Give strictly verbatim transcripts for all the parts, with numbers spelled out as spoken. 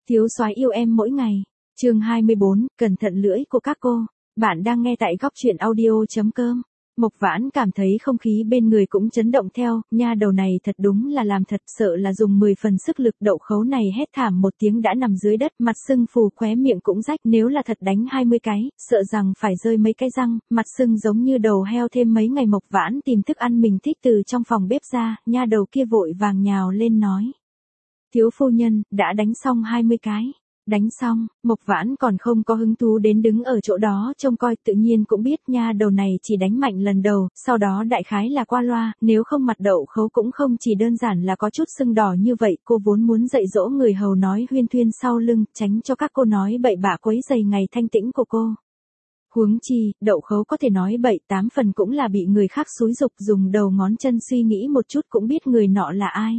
Thiếu soái yêu em mỗi ngày. Chương hai mươi bốn, cẩn thận lưỡi của các cô. Bạn đang nghe tại góc truyện audio chấm com. Mộc Vãn cảm thấy không khí bên người cũng chấn động theo, nha đầu này thật đúng là làm thật, sợ là dùng mười phần sức lực. Đậu Khấu này hét thảm một tiếng đã nằm dưới đất, mặt sưng phù, khóe miệng cũng rách, nếu là thật đánh hai mươi cái, sợ rằng phải rơi mấy cái răng, mặt sưng giống như đầu heo. Thêm mấy ngày Mộc Vãn tìm thức ăn mình thích từ trong phòng bếp ra, nha đầu kia vội vàng nhào lên nói: "Thiếu phu nhân, đã đánh xong hai mươi cái." Đánh xong, Mộc Vãn còn không có hứng thú đến đứng ở chỗ đó trông coi, tự nhiên cũng biết nha đầu này chỉ đánh mạnh lần đầu, sau đó đại khái là qua loa, nếu không mặt Đậu Khấu cũng không chỉ đơn giản là có chút sưng đỏ như vậy. Cô vốn muốn dạy dỗ người hầu nói huyên thuyên sau lưng, tránh cho các cô nói bậy bạ quấy rầy ngày thanh tĩnh của cô. Huống chi, Đậu Khấu có thể nói bậy, tám phần cũng là bị người khác xúi giục, dùng đầu ngón chân suy nghĩ một chút cũng biết người nọ là ai.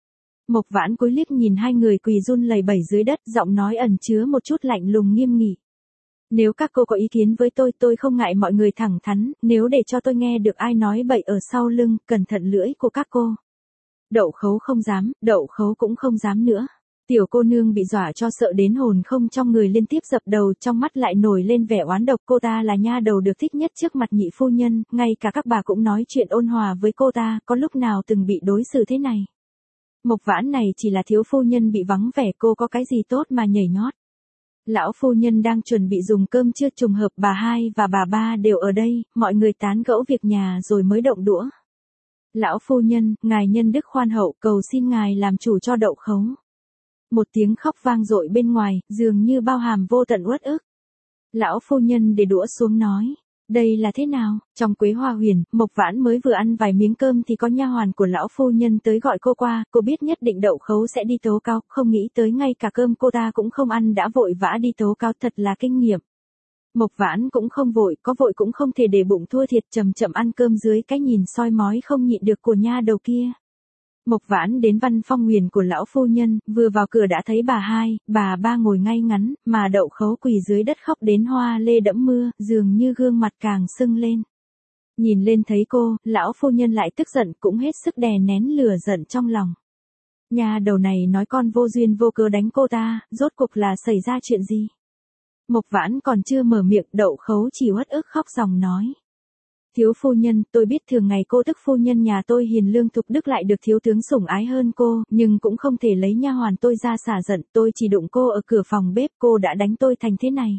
Mộc Vãn cúi liếc nhìn hai người quỳ run lẩy bẩy dưới đất, giọng nói ẩn chứa một chút lạnh lùng nghiêm nghị. "Nếu các cô có ý kiến với tôi, tôi không ngại mọi người thẳng thắn, nếu để cho tôi nghe được ai nói bậy ở sau lưng, cẩn thận lưỡi của các cô." Đậu Khấu không dám, Đậu Khấu cũng không dám nữa. Tiểu cô nương bị dọa cho sợ đến hồn không trong người liên tiếp dập đầu, trong mắt lại nổi lên vẻ oán độc. Cô ta là nha đầu được thích nhất trước mặt nhị phu nhân, ngay cả các bà cũng nói chuyện ôn hòa với cô ta, có lúc nào từng bị đối xử thế này. Mộc Vãn này chỉ là thiếu phu nhân bị vắng vẻ, cô có cái gì tốt mà nhảy nhót. Lão phu nhân đang chuẩn bị dùng cơm trưa, trùng hợp bà hai và bà ba đều ở đây, mọi người tán gẫu việc nhà rồi mới động đũa. "Lão phu nhân, ngài nhân đức khoan hậu, cầu xin ngài làm chủ cho Đậu Khấu." Một tiếng khóc vang dội bên ngoài, dường như bao hàm vô tận uất ức. Lão phu nhân để đũa xuống nói: "Đây là thế nào?" Trong Quế Hoa Huyền, Mộc Vãn mới vừa ăn vài miếng cơm thì có nha hoàn của lão phu nhân tới gọi cô qua, cô biết nhất định Đậu Khấu sẽ đi tố cáo, không nghĩ tới ngay cả cơm cô ta cũng không ăn đã vội vã đi tố cáo, thật là kinh nghiệm. Mộc Vãn cũng không vội, có vội cũng không thể để bụng thua thiệt, chậm chậm ăn cơm dưới cái nhìn soi mói không nhịn được của nha đầu kia. Mộc Vãn đến văn phong huyền của lão phu nhân, vừa vào cửa đã thấy bà hai, bà ba ngồi ngay ngắn, mà Đậu Khấu quỳ dưới đất khóc đến hoa lê đẫm mưa, dường như gương mặt càng sưng lên. Nhìn lên thấy cô, lão phu nhân lại tức giận, cũng hết sức đè nén lửa giận trong lòng. Nhà đầu này nói con vô duyên vô cớ đánh cô ta, rốt cuộc là xảy ra chuyện gì? Mộc Vãn còn chưa mở miệng, Đậu Khấu chỉ uất ức khóc ròng nói: "Thiếu phu nhân, tôi biết thường ngày cô tức phu nhân nhà tôi hiền lương thục đức, lại được thiếu tướng sủng ái hơn cô, nhưng cũng không thể lấy nha hoàn tôi ra xả giận, tôi chỉ đụng cô ở cửa phòng bếp, cô đã đánh tôi thành thế này."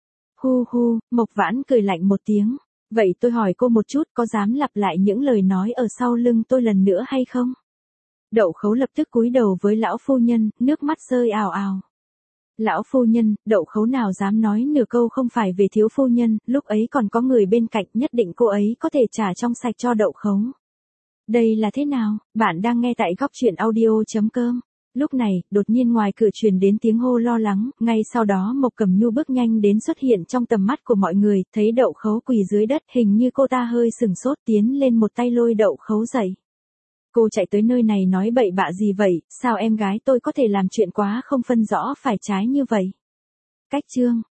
Hu hu, Mộc Vãn cười lạnh một tiếng. "Vậy tôi hỏi cô một chút, có dám lặp lại những lời nói ở sau lưng tôi lần nữa hay không?" Đậu Khấu lập tức cúi đầu với lão phu nhân, nước mắt rơi ào ào. "Lão phu nhân, Đậu Khấu nào dám nói nửa câu không phải về thiếu phu nhân, lúc ấy còn có người bên cạnh, nhất định cô ấy có thể trả trong sạch cho Đậu Khấu." Đây là thế nào? Bạn đang nghe tại góc truyện audio chấm com. Lúc này, đột nhiên ngoài cửa truyền đến tiếng hô lo lắng, ngay sau đó Mộc Cẩm Nhu bước nhanh đến xuất hiện trong tầm mắt của mọi người, thấy Đậu Khấu quỳ dưới đất, hình như cô ta hơi sừng sốt, tiến lên một tay lôi Đậu Khấu dậy. "Cô chạy tới nơi này nói bậy bạ gì vậy, sao em gái tôi có thể làm chuyện quá không phân rõ phải trái như vậy?" Cách chương